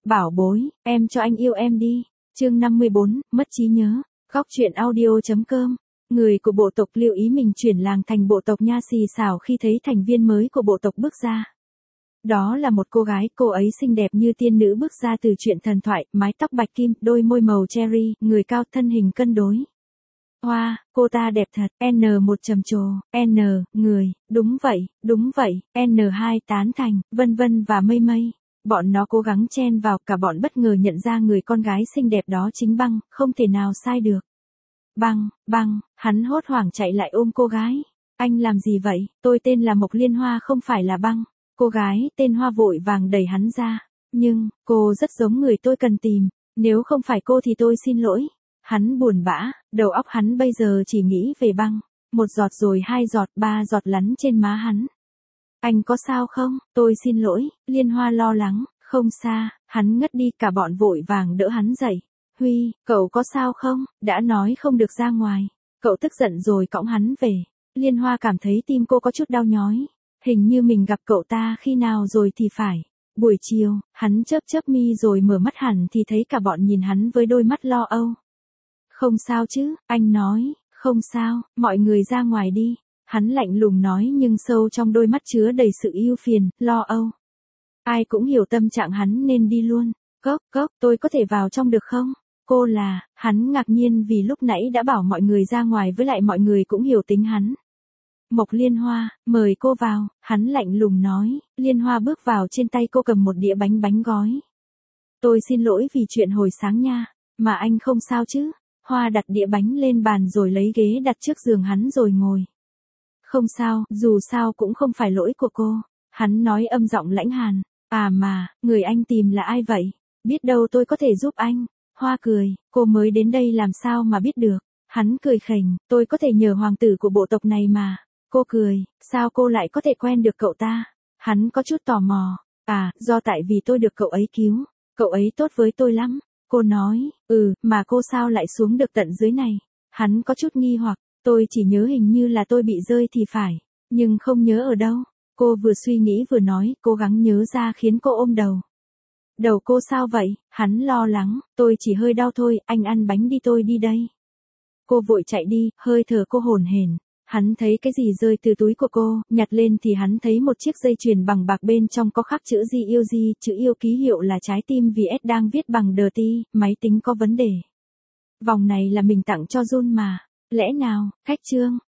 Bảo bối, em cho anh yêu em đi. Chương 54, mất trí nhớ. Góc truyện audio.com. Người của bộ tộc lưu ý mình chuyển làng thành bộ tộc nha xì xào khi thấy thành viên mới của bộ tộc bước ra. Đó là một cô gái, cô ấy xinh đẹp như tiên nữ bước ra từ truyện thần thoại, mái tóc bạch kim, đôi môi màu cherry, người cao, thân hình cân đối. Hoa, cô ta đẹp thật, N1 trầm trồ, người, đúng vậy, N2 tán thành, vân vân và mây mây. Bọn nó cố gắng chen vào, cả bọn bất ngờ nhận ra người con gái xinh đẹp đó chính Băng, không thể nào sai được. Băng, hắn hốt hoảng chạy lại ôm cô gái. Anh làm gì vậy, tôi tên là Mộc Liên Hoa không phải là Băng. Cô gái tên Hoa vội vàng đẩy hắn ra. Nhưng, cô rất giống người tôi cần tìm, nếu không phải cô thì tôi xin lỗi. Hắn buồn bã, đầu óc hắn bây giờ chỉ nghĩ về Băng. Một giọt rồi 2 giọt, 3 giọt lắn trên má hắn. Anh có sao không, tôi xin lỗi, Liên Hoa lo lắng, không xa, hắn ngất đi, cả bọn vội vàng đỡ hắn dậy. Huy, cậu có sao không, đã nói không được ra ngoài. Cậu tức giận rồi cõng hắn về. Liên Hoa cảm thấy tim cô có chút đau nhói. Hình như mình gặp cậu ta khi nào rồi thì phải. Buổi chiều, hắn chớp mi rồi mở mắt hẳn thì thấy cả bọn nhìn hắn với đôi mắt lo âu. Không sao chứ, anh nói, không sao, mọi người ra ngoài đi. Hắn lạnh lùng nói nhưng sâu trong đôi mắt chứa đầy sự ưu phiền, lo âu. Ai cũng hiểu tâm trạng hắn nên đi luôn. Cốc, tôi có thể vào trong được không? Cô là, hắn ngạc nhiên vì lúc nãy đã bảo mọi người ra ngoài với lại mọi người cũng hiểu tính hắn. Mộc Liên Hoa, mời cô vào, hắn lạnh lùng nói. Liên Hoa bước vào, trên tay cô cầm một đĩa bánh gói. Tôi xin lỗi vì chuyện hồi sáng nha, mà anh không sao chứ? Hoa đặt đĩa bánh lên bàn rồi lấy ghế đặt trước giường hắn rồi ngồi. Không sao, dù sao cũng không phải lỗi của cô. Hắn nói âm giọng lãnh hàn. À mà, người anh tìm là ai vậy? Biết đâu tôi có thể giúp anh. Hoa cười, cô mới đến đây làm sao mà biết được. Hắn cười khỉnh, tôi có thể nhờ hoàng tử của bộ tộc này mà. Cô cười, sao cô lại có thể quen được cậu ta? Hắn có chút tò mò. À, do tại vì tôi được cậu ấy cứu. Cậu ấy tốt với tôi lắm. Cô nói, mà cô sao lại xuống được tận dưới này? Hắn có chút nghi hoặc, tôi chỉ nhớ hình như là tôi bị rơi thì phải. Nhưng không nhớ ở đâu. Cô vừa suy nghĩ vừa nói, cố gắng nhớ ra khiến cô ôm đầu. Đầu cô sao vậy? Hắn lo lắng, tôi chỉ hơi đau thôi, anh ăn bánh đi tôi đi đây. Cô vội chạy đi, hơi thở cô hổn hển. Hắn thấy cái gì rơi từ túi của cô, nhặt lên thì hắn thấy một chiếc dây chuyền bằng bạc bên trong có khắc chữ Di, chữ yêu ký hiệu là trái tim vì S đang viết bằng đờ ti, máy tính có vấn đề. Vòng này là mình tặng cho Jun mà, lẽ nào, khách trương,